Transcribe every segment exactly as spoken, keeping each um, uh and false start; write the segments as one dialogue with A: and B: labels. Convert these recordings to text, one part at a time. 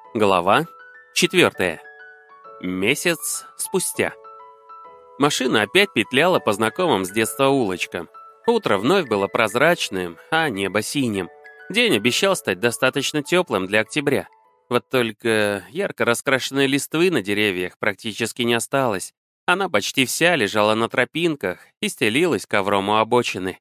A: Глава четвертая. Месяц спустя. Машина опять петляла по знакомым с детства улочкам. Утро вновь было прозрачным, а небо синим. День обещал стать достаточно теплым для октября. Вот только ярко раскрашенной листвы на деревьях практически не осталось. Она почти вся лежала на тропинках и стелилась ковром у обочины.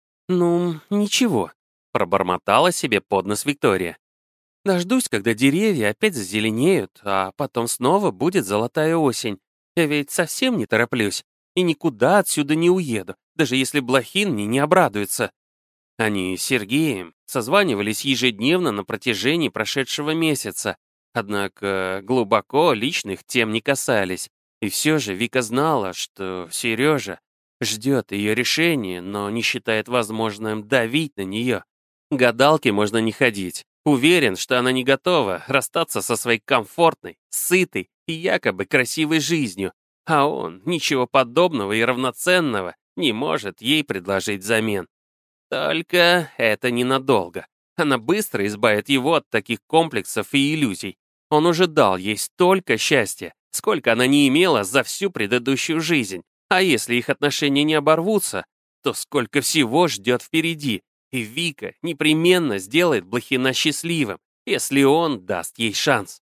A: «Ну, ничего», — пробормотала себе под нос Виктория. «Дождусь, когда деревья опять зазеленеют, а потом снова будет золотая осень. Я ведь совсем не тороплюсь и никуда отсюда не уеду, даже если Блохин мне не обрадуется». Они с Сергеем созванивались ежедневно на протяжении прошедшего месяца, однако глубоко личных тем не касались. И все же Вика знала, что Сережа ждет ее решения, но не считает возможным давить на нее. К гадалке можно не ходить. Уверен, что она не готова расстаться со своей комфортной, сытой и якобы красивой жизнью, а он ничего подобного и равноценного не может ей предложить взамен. Только это ненадолго. Она быстро избавит его от таких комплексов и иллюзий. Он уже дал ей столько счастья, сколько она не имела за всю предыдущую жизнь. А если их отношения не оборвутся, то сколько всего ждет впереди. И Вика непременно сделает Блохина счастливым, если он даст ей шанс.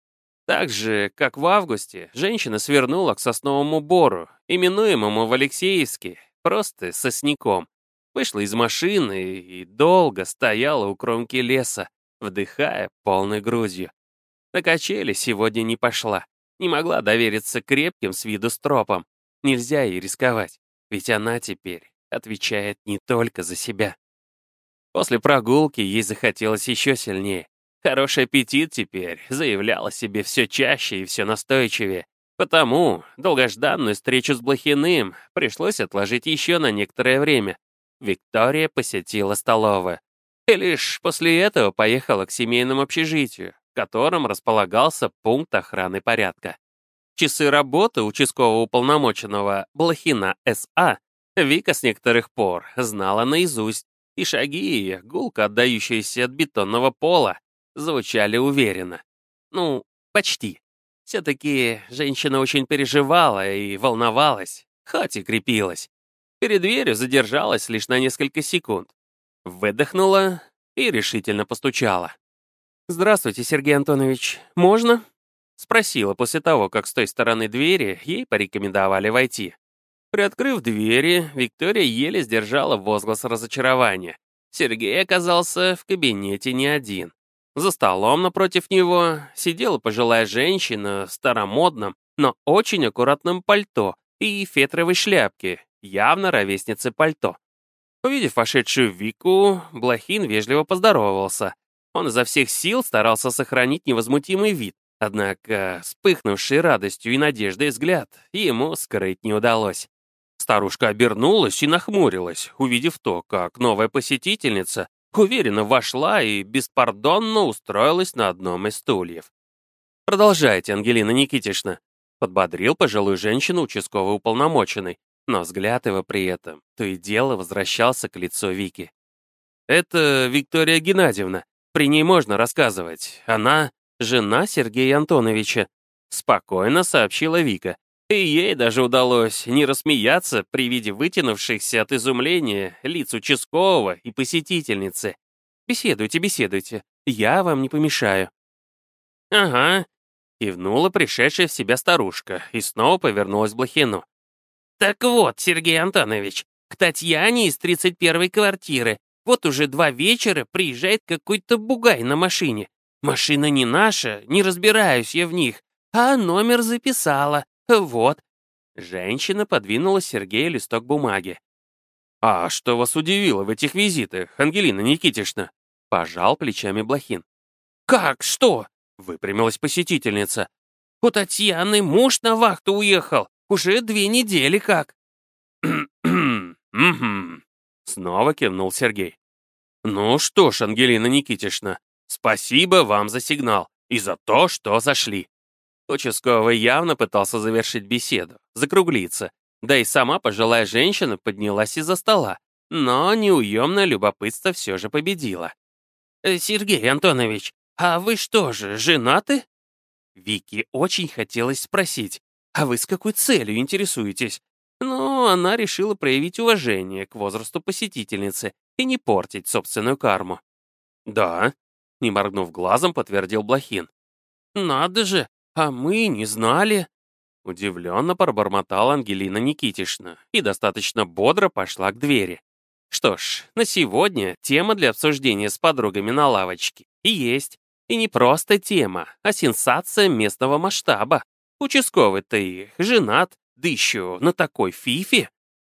A: Так же, как в августе, женщина свернула к сосновому бору, именуемому в Алексеевске просто сосняком. Вышла из машины и долго стояла у кромки леса, вдыхая полной грудью. На качели сегодня не пошла, не могла довериться крепким с виду стропам. Нельзя ей рисковать, ведь она теперь отвечает не только за себя. После прогулки ей захотелось еще сильнее. Хороший аппетит теперь заявлял о себе все чаще и все настойчивее. Потому долгожданную встречу с Блохиным пришлось отложить еще на некоторое время. Виктория посетила столовую. И лишь после этого поехала к семейному общежитию, в котором располагался пункт охраны порядка. Часы работы участкового уполномоченного Блохина С А Вика с некоторых пор знала наизусть, и шаги ее, гулко отдающиеся от бетонного пола, звучали уверенно. Ну, почти. Все-таки женщина очень переживала и волновалась, хоть и крепилась. Перед дверью задержалась лишь на несколько секунд. Выдохнула и решительно постучала. «Здравствуйте, Сергей Антонович. Можно?» Спросила после того, как с той стороны двери ей порекомендовали войти. Приоткрыв двери, Виктория еле сдержала возглас разочарования. Сергей оказался в кабинете не один. За столом напротив него сидела пожилая женщина в старомодном, но очень аккуратном пальто и фетровой шляпке, явно ровесницы пальто. Увидев вошедшую Вику, Блохин вежливо поздоровался. Он изо всех сил старался сохранить невозмутимый вид, однако вспыхнувший радостью и надеждой взгляд ему скрыть не удалось. Старушка обернулась и нахмурилась, увидев то, как новая посетительница уверенно вошла и беспардонно устроилась на одном из стульев. «Продолжайте, Ангелина Никитична», — подбодрил пожилую женщину участковый уполномоченный, но взгляд его при этом то и дело возвращался к лицу Вики. «Это Виктория Геннадьевна, при ней можно рассказывать. Она жена Сергея Антоновича», — спокойно сообщила Вика. И ей даже удалось не рассмеяться при виде вытянувшихся от изумления лиц участкового и посетительницы. «Беседуйте, беседуйте, я вам не помешаю». «Ага», — кивнула пришедшая в себя старушка и снова повернулась к Блохину. «Так вот, Сергей Антонович, к Татьяне из тридцать первой квартиры вот уже два вечера приезжает какой-то бугай на машине. Машина не наша, не разбираюсь я в них, а номер записала. Вот». Женщина подвинула Сергею листок бумаги. «А что вас удивило в этих визитах, Ангелина Никитична?» Пожал плечами Блохин. «Как что?» — выпрямилась посетительница. «У Татьяны муж на вахту уехал. Уже две недели как». «Угу», — снова кивнул Сергей. «Ну что ж, Ангелина Никитична, спасибо вам за сигнал и за то, что зашли». Участковый явно пытался завершить беседу, закруглиться, да и сама пожилая женщина поднялась из-за стола, но неуемное любопытство все же победило. «Сергей Антонович, «А вы что же, женаты?» Вике очень хотелось спросить, «А вы с какой целью интересуетесь?» Но она решила проявить уважение к возрасту посетительницы и не портить собственную карму. «Да», — не моргнув глазом, подтвердил Блохин. «Надо же, а мы не знали!» Удивленно пробормотала Ангелина Никитишна и достаточно бодро пошла к двери. Что ж, на сегодня тема для обсуждения с подругами на лавочке и есть. И не просто тема, а сенсация местного масштаба. Участковый-то их женат, да еще на такой фифе.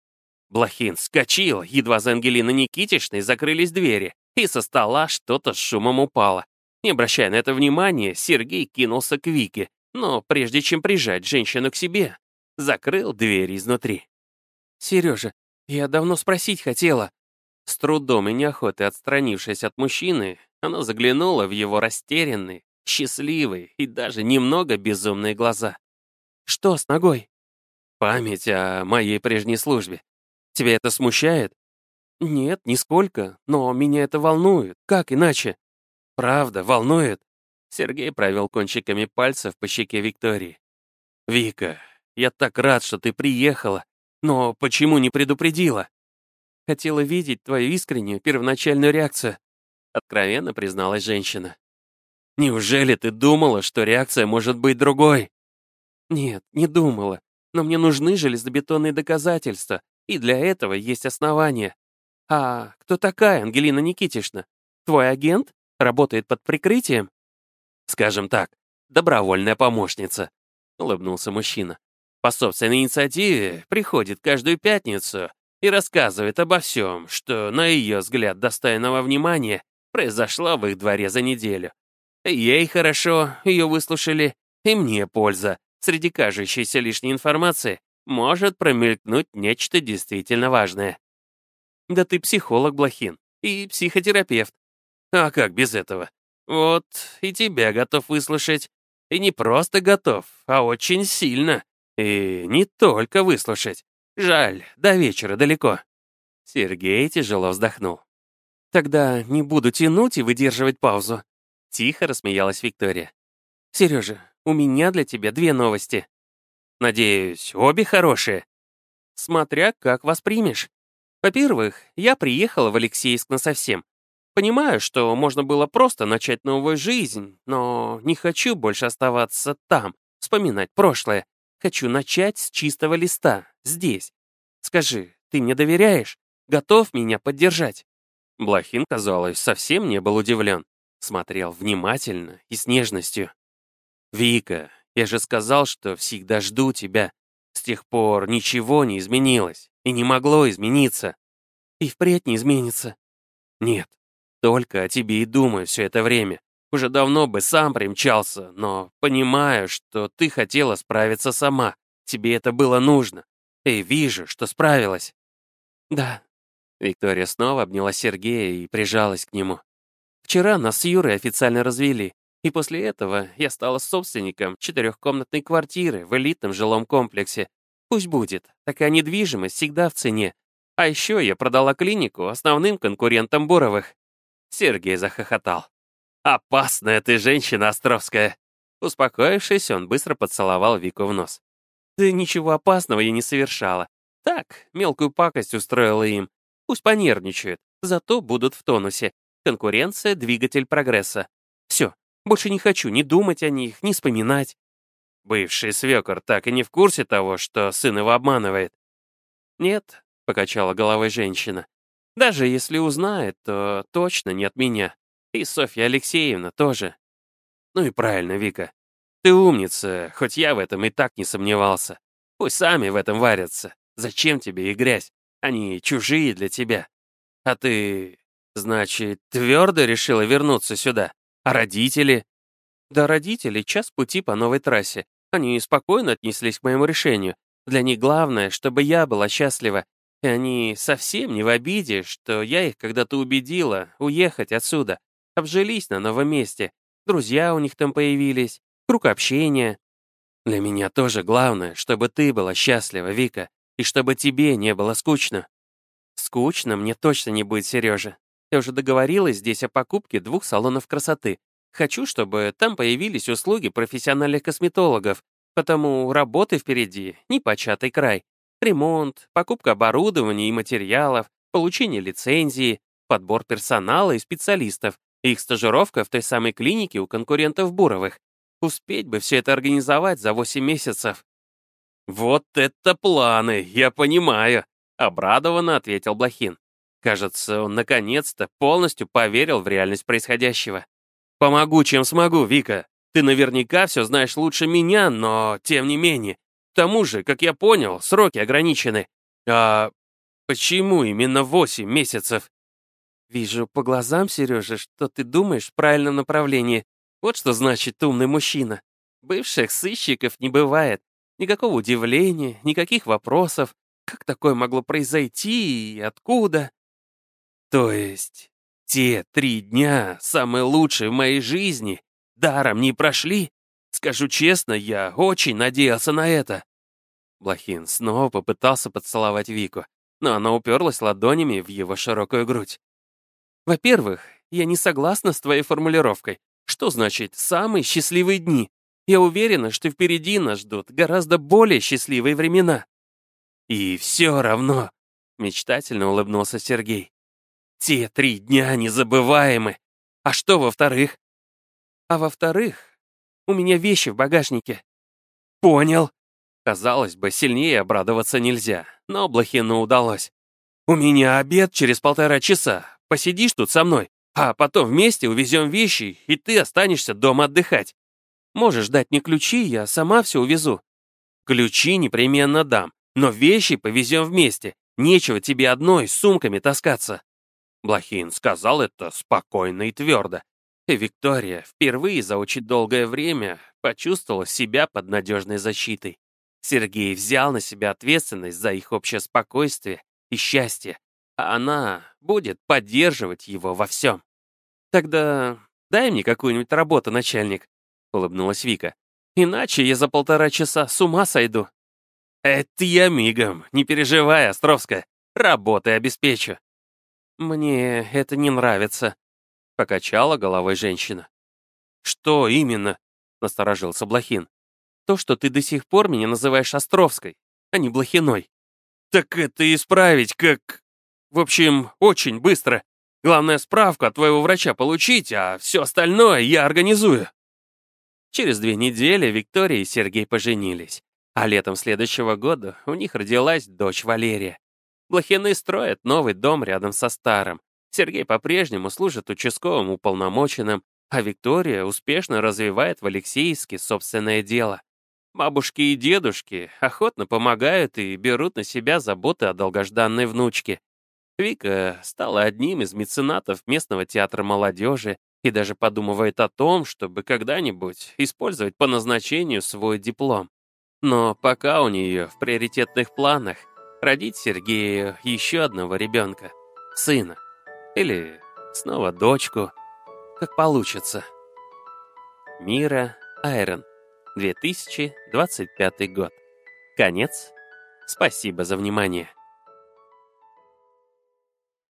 A: Блохин вскочил, едва за Ангелиной Никитишной закрылись двери, и со стола что-то с шумом упало. Не обращая на это внимания, Сергей кинулся к Вике, но прежде чем прижать женщину к себе, закрыл дверь изнутри. «Сережа, я давно спросить хотела». С трудом и неохотой отстранившись от мужчины, она заглянула в его растерянные, счастливые и даже немного безумные глаза. «Что с ногой?» «Память о моей прежней службе. Тебя это смущает?» «Нет, нисколько, но меня это волнует. Как иначе?» «Правда, волнует?» Сергей провел кончиками пальцев по щеке Виктории. «Вика, я так рад, что ты приехала, но почему не предупредила?» «Хотела видеть твою искреннюю первоначальную реакцию», откровенно призналась женщина. «Неужели ты думала, что реакция может быть другой?» «Нет, не думала, но мне нужны железобетонные доказательства, и для этого есть основания. А кто такая Ангелина Никитишна? Твой агент? Работает под прикрытием?» «Скажем так, добровольная помощница», — улыбнулся мужчина. «По собственной инициативе приходит каждую пятницу и рассказывает обо всем, что, на ее взгляд, достойного внимания, произошло в их дворе за неделю. Ей хорошо, ее выслушали, и мне польза. Среди кажущейся лишней информации может промелькнуть нечто действительно важное». «Да ты психолог, Блохин, и психотерапевт. А как без этого? Вот, и тебя готов выслушать. И не просто готов, а очень сильно. И не только выслушать. Жаль, до вечера далеко». Сергей тяжело вздохнул. «Тогда не буду тянуть и выдерживать паузу». Тихо рассмеялась Виктория. «Сережа, у меня для тебя две новости. Надеюсь, обе хорошие. Смотря как воспримешь. Во-первых, я приехала в Алексеевск насовсем. Понимаю, что можно было просто начать новую жизнь, но не хочу больше оставаться там, вспоминать прошлое. Хочу начать с чистого листа, здесь. Скажи, ты мне доверяешь? Готов меня поддержать?» Блохин, казалось, совсем не был удивлен. Смотрел внимательно и с нежностью. «Вика, я же сказал, что всегда жду тебя. С тех пор ничего не изменилось и не могло измениться. И впредь не изменится». «Нет, только о тебе и думаю все это время. Уже давно бы сам примчался, но понимаю, что ты хотела справиться сама. Тебе это было нужно. И вижу, что справилась». «Да». Виктория снова обняла Сергея и прижалась к нему. «Вчера нас с Юрой официально развели, и после этого я стала собственником четырехкомнатной квартиры в элитном жилом комплексе. Пусть будет, такая недвижимость всегда в цене. А еще я продала клинику основным конкурентам Буровых». Сергей захохотал. «Опасная ты женщина, Островская!» Успокоившись, он быстро поцеловал Вику в нос. «Да ничего опасного я не совершала. Так, мелкую пакость устроила им. Пусть понервничают, зато будут в тонусе. Конкуренция — двигатель прогресса. Все, больше не хочу ни думать о них, ни вспоминать». Бывший свекор так и не в курсе того, что сын его обманывает. «Нет», — покачала головой женщина. «Даже если узнает, то точно не от меня. И Софья Алексеевна тоже». «Ну и правильно, Вика. Ты умница, хоть я в этом и так не сомневался. Пусть сами в этом варятся. Зачем тебе и грязь? Они чужие для тебя. А ты, значит, твердо решила вернуться сюда? А родители?» «Да родители час пути по новой трассе. Они спокойно отнеслись к моему решению. Для них главное, чтобы я была счастлива. И они совсем не в обиде, что я их когда-то убедила уехать отсюда. Обжились на новом месте. Друзья у них там появились, круг общения. Для меня тоже главное, чтобы ты была счастлива, Вика, и чтобы тебе не было скучно». «Скучно мне точно не будет, Сережа. Я уже договорилась здесь о покупке двух салонов красоты. Хочу, чтобы там появились услуги профессиональных косметологов, потому работы впереди непочатый край. Ремонт, покупка оборудования и материалов, получение лицензии, подбор персонала и специалистов, их стажировка в той самой клинике у конкурентов Буровых. Успеть бы все это организовать за восемь месяцев. «Вот это планы, я понимаю», — обрадованно ответил Блохин. Кажется, он наконец-то полностью поверил в реальность происходящего. «Помогу, чем смогу, Вика. Ты наверняка все знаешь лучше меня, но тем не менее. К тому же, как я понял, сроки ограничены. А почему именно восемь месяцев?» «Вижу по глазам, Сережа, что ты думаешь в правильном направлении. Вот что значит умный мужчина. Бывших сыщиков не бывает. Никакого удивления, никаких вопросов. Как такое могло произойти и откуда?» «То есть те три дня, самые лучшие в моей жизни, даром не прошли? Скажу честно, я очень надеялся на это». Блохин снова попытался поцеловать Вику, но она уперлась ладонями в его широкую грудь. «Во-первых, я не согласна с твоей формулировкой. Что значит «самые счастливые дни»? Я уверена, что впереди нас ждут гораздо более счастливые времена». «И все равно», — мечтательно улыбнулся Сергей, «те три дня незабываемы. А что во-вторых?» «А во-вторых, у меня вещи в багажнике». «Понял». Казалось бы, сильнее обрадоваться нельзя, но Блохину удалось. «У меня обед через полтора часа. Посидишь тут со мной, а потом вместе увезем вещи, и ты останешься дома отдыхать. Можешь дать мне ключи, я сама все увезу». «Ключи непременно дам, но вещи повезем вместе. Нечего тебе одной с сумками таскаться». Блохин сказал это спокойно и твердо. И Виктория впервые за очень долгое время почувствовала себя под надежной защитой. Сергей взял на себя ответственность за их общее спокойствие и счастье, а она будет поддерживать его во всем. «Тогда дай мне какую-нибудь работу, начальник», — улыбнулась Вика. «Иначе я за полтора часа с ума сойду». «Это я мигом, не переживай, Островская, работой обеспечу». «Мне это не нравится», — покачала головой женщина. «Что именно?» — насторожился Блохин. «То, что ты до сих пор меня называешь Островской, а не Блохиной». «Так это исправить как... В общем, очень быстро. Главное, справку от твоего врача получить, а все остальное я организую». Через две недели Виктория и Сергей поженились, а летом следующего года у них родилась дочь Валерия. Блохины строят новый дом рядом со старым. Сергей по-прежнему служит участковым уполномоченным, а Виктория успешно развивает в Алексеевске собственное дело. Бабушки и дедушки охотно помогают и берут на себя заботы о долгожданной внучке. Вика стала одним из меценатов местного театра молодежи и даже подумывает о том, чтобы когда-нибудь использовать по назначению свой диплом. Но пока у нее в приоритетных планах родить Сергею еще одного ребенка, сына. Или снова дочку, как получится. Мира Айрон, две тысячи двадцать пятый год. Конец. Спасибо за внимание.